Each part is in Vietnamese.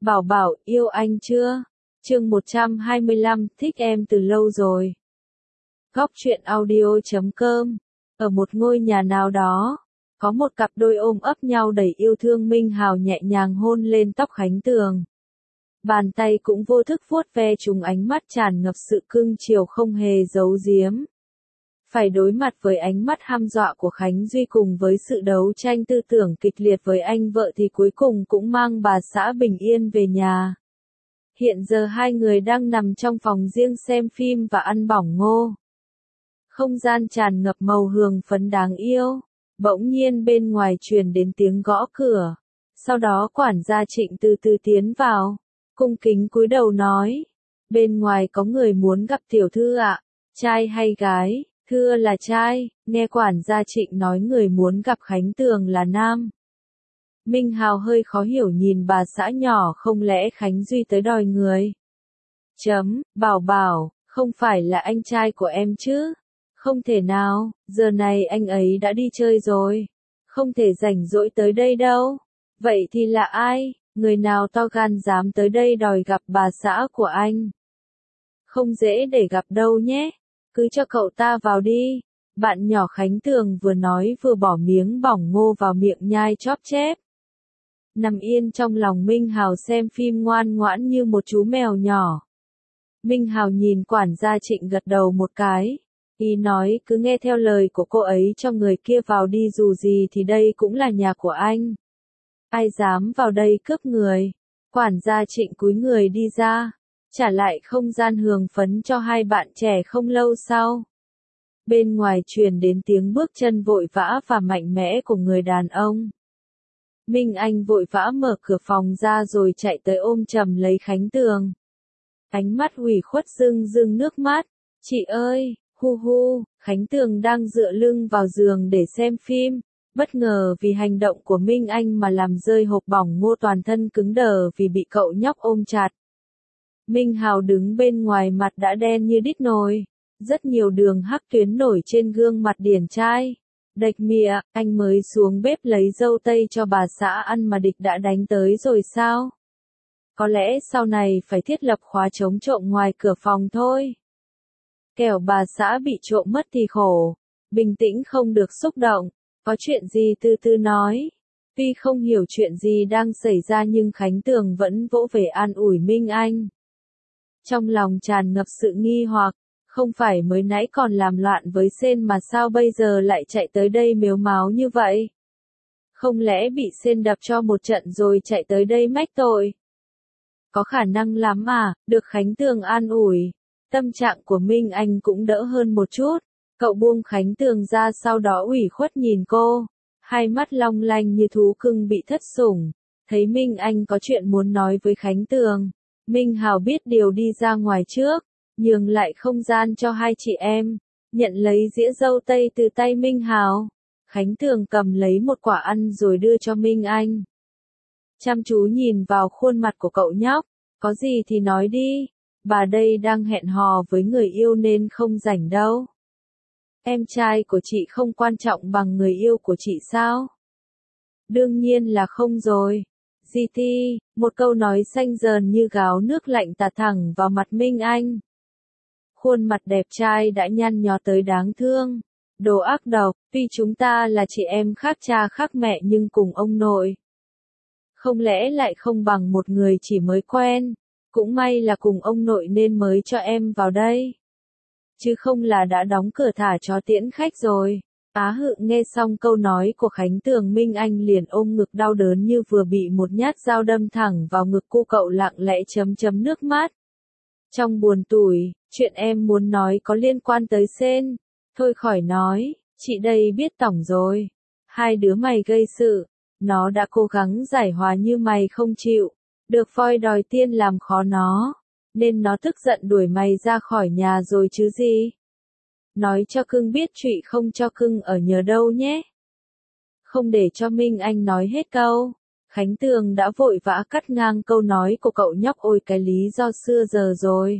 Bảo Bảo, yêu anh chưa? Chương 125, thích em từ lâu rồi. Góc truyện audio.com. Ở một ngôi nhà nào đó, có một cặp đôi ôm ấp nhau đầy yêu thương. Minh Hào nhẹ nhàng hôn lên tóc Khánh Tường. Bàn tay cũng vô thức vuốt ve chúng, ánh mắt tràn ngập sự cưng chiều không hề giấu giếm. Phải đối mặt với ánh mắt hăm dọa của Khánh Duy cùng với sự đấu tranh tư tưởng kịch liệt với anh vợ thì cuối cùng cũng mang bà xã bình yên về nhà. Hiện giờ hai người đang nằm trong phòng riêng xem phim và ăn bỏng ngô. Không gian tràn ngập màu hương phấn đáng yêu. Bỗng nhiên bên ngoài truyền đến tiếng gõ cửa. Sau đó quản gia Trịnh từ từ tiến vào. Cung kính cúi đầu nói. Bên ngoài có người muốn gặp tiểu thư ạ. Trai hay gái? Thưa là trai. Nghe quản gia Trịnh nói người muốn gặp Khánh Tường là nam. Minh Hào hơi khó hiểu nhìn bà xã nhỏ, không lẽ Khánh Duy tới đòi người? Bảo Bảo, không phải là anh trai của em chứ? Không thể nào, giờ này anh ấy đã đi chơi rồi. Không thể rảnh rỗi tới đây đâu. Vậy thì là ai? Người nào to gan dám tới đây đòi gặp bà xã của anh? Không dễ để gặp đâu nhé. Cứ cho cậu ta vào đi. Bạn nhỏ Khánh Tường vừa nói vừa bỏ miếng bỏng ngô vào miệng nhai chóp chép. Nằm yên trong lòng Minh Hào xem phim ngoan ngoãn như một chú mèo nhỏ. Minh Hào nhìn quản gia Trịnh gật đầu một cái. Y nói cứ nghe theo lời của cô ấy cho người kia vào đi, dù gì thì đây cũng là nhà của anh. Ai dám vào đây cướp người? Quản gia Trịnh cúi người đi ra. Trả lại không gian hương phấn cho hai bạn trẻ không lâu sau. Bên ngoài truyền đến tiếng bước chân vội vã và mạnh mẽ của người đàn ông. Minh Anh vội vã mở cửa phòng ra rồi chạy tới ôm chầm lấy Khánh Tường. Ánh mắt ủy khuất rưng rưng nước mắt. Chị ơi, hu hu, Khánh Tường đang dựa lưng vào giường để xem phim. Bất ngờ vì hành động của Minh Anh mà làm rơi hộp bỏng ngô, toàn thân cứng đờ vì bị cậu nhóc ôm chặt. Minh Hào đứng bên ngoài, mặt đã đen như đít nồi. Rất nhiều đường hắc tuyến nổi trên gương mặt điển trai. Địch mịa, anh mới xuống bếp lấy dâu tây cho bà xã ăn mà địch đã đánh tới rồi sao? Có lẽ sau này phải thiết lập khóa chống trộm ngoài cửa phòng thôi. Kẻo bà xã bị trộm mất thì khổ. Bình tĩnh, không được xúc động. Có chuyện gì từ từ nói. Tuy không hiểu chuyện gì đang xảy ra nhưng Khánh Tường vẫn vỗ về an ủi Minh Anh. Trong lòng tràn ngập sự nghi hoặc. Không phải mới nãy còn làm loạn với Sên mà sao bây giờ lại chạy tới đây mếu máo như vậy? Không lẽ bị Sên đập cho một trận rồi chạy tới đây mách tội? Có khả năng lắm à, được Khánh Tường an ủi. Tâm trạng của Minh Anh cũng đỡ hơn một chút. Cậu buông Khánh Tường ra, sau đó ủy khuất nhìn cô. Hai mắt long lanh như thú cưng bị thất sủng. Thấy Minh Anh có chuyện muốn nói với Khánh Tường. Minh Hào biết điều đi ra ngoài trước. Nhường lại không gian cho hai chị em. Nhận lấy dĩa dâu tây từ tay Minh Hào. Khánh Tường cầm lấy một quả ăn rồi đưa cho Minh Anh. Chăm chú nhìn vào khuôn mặt của cậu nhóc. Có gì thì nói đi. Bà đây đang hẹn hò với người yêu nên không rảnh đâu. Em trai của chị không quan trọng bằng người yêu của chị sao? Đương nhiên là không rồi. GT, một câu nói xanh dờn như gáo nước lạnh tạt thẳng vào mặt Minh Anh. Khuôn mặt đẹp trai đã nhăn nhó tới đáng thương. Đồ ác độc, tuy chúng ta là chị em khác cha khác mẹ nhưng cùng ông nội. Không lẽ lại không bằng một người chỉ mới quen. Cũng may là cùng ông nội nên mới cho em vào đây. Chứ không là đã đóng cửa thả chó tiễn khách rồi. Á hự, nghe xong câu nói của Khánh Tường, Minh Anh liền ôm ngực đau đớn như vừa bị một nhát dao đâm thẳng vào ngực. Cô cậu lặng lẽ chấm nước mắt. Trong buồn tủi, chuyện em muốn nói có liên quan tới Sên. Thôi khỏi nói, chị đây biết tổng rồi. Hai đứa mày gây sự. Nó đã cố gắng giải hòa nhưng mày không chịu. Được voi đòi tiên làm khó nó. Nên nó tức giận đuổi mày ra khỏi nhà rồi chứ gì. Nói cho cưng biết trụy không cho cưng ở nhờ đâu nhé. Không để cho Minh Anh nói hết câu. Khánh Tường đã vội vã cắt ngang câu nói của cậu nhóc. Ôi cái lý do xưa giờ rồi.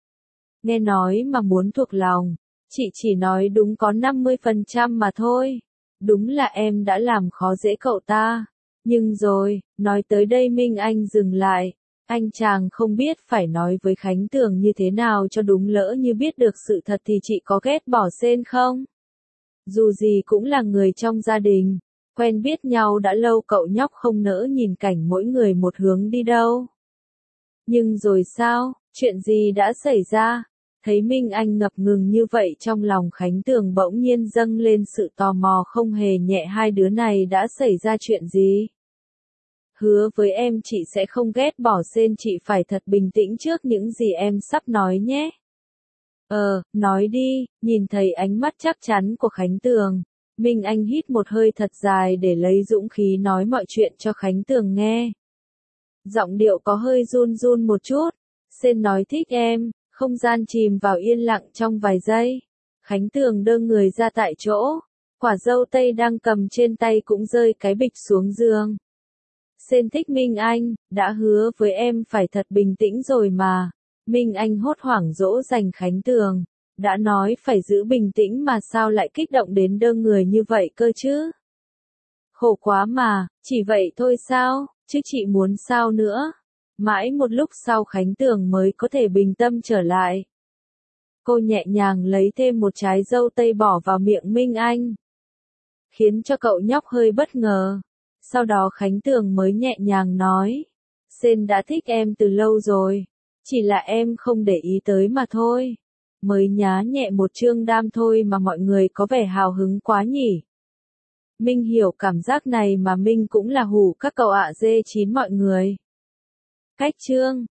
Nghe nói mà muốn thuộc lòng. Chị chỉ nói đúng có 50% mà thôi. Đúng là em đã làm khó dễ cậu ta. Nhưng rồi, nói tới đây Minh Anh dừng lại. Anh chàng không biết phải nói với Khánh Tường như thế nào cho đúng, lỡ như biết được sự thật thì chị có ghét bỏ Sên không? Dù gì cũng là người trong gia đình, quen biết nhau đã lâu, cậu nhóc không nỡ nhìn cảnh mỗi người một hướng đi đâu. Nhưng rồi sao, chuyện gì đã xảy ra? Thấy Minh Anh ngập ngừng như vậy, trong lòng Khánh Tường bỗng nhiên dâng lên sự tò mò không hề nhẹ, hai đứa này đã xảy ra chuyện gì? Hứa với em chị sẽ không ghét bỏ Sên, chị phải thật bình tĩnh trước những gì em sắp nói nhé. Nói đi, nhìn thấy ánh mắt chắc chắn của Khánh Tường. Minh Anh hít một hơi thật dài để lấy dũng khí nói mọi chuyện cho Khánh Tường nghe. Giọng điệu có hơi run run một chút. Sên nói thích em, không gian chìm vào yên lặng trong vài giây. Khánh Tường đơ người ra tại chỗ. Quả dâu tây đang cầm trên tay cũng rơi cái bịch xuống giường. Sên thích Minh Anh, đã hứa với em phải thật bình tĩnh rồi mà. Minh Anh hốt hoảng dỗ dành Khánh Tường. Đã nói phải giữ bình tĩnh mà sao lại kích động đến đơ người như vậy cơ chứ? Khổ quá mà, chỉ vậy thôi sao, chứ chị muốn sao nữa? Mãi một lúc sau Khánh Tường mới có thể bình tâm trở lại. Cô nhẹ nhàng lấy thêm một trái dâu tây bỏ vào miệng Minh Anh, khiến cho cậu nhóc hơi bất ngờ. Sau đó Khánh Tường mới nhẹ nhàng nói, Sên đã thích em từ lâu rồi, chỉ là em không để ý tới mà thôi. Mới nhá nhẹ một chương đam thôi mà mọi người có vẻ hào hứng quá nhỉ. Minh hiểu cảm giác này mà Minh cũng là hủ các cậu ạ, dê chín mọi người. Cách chương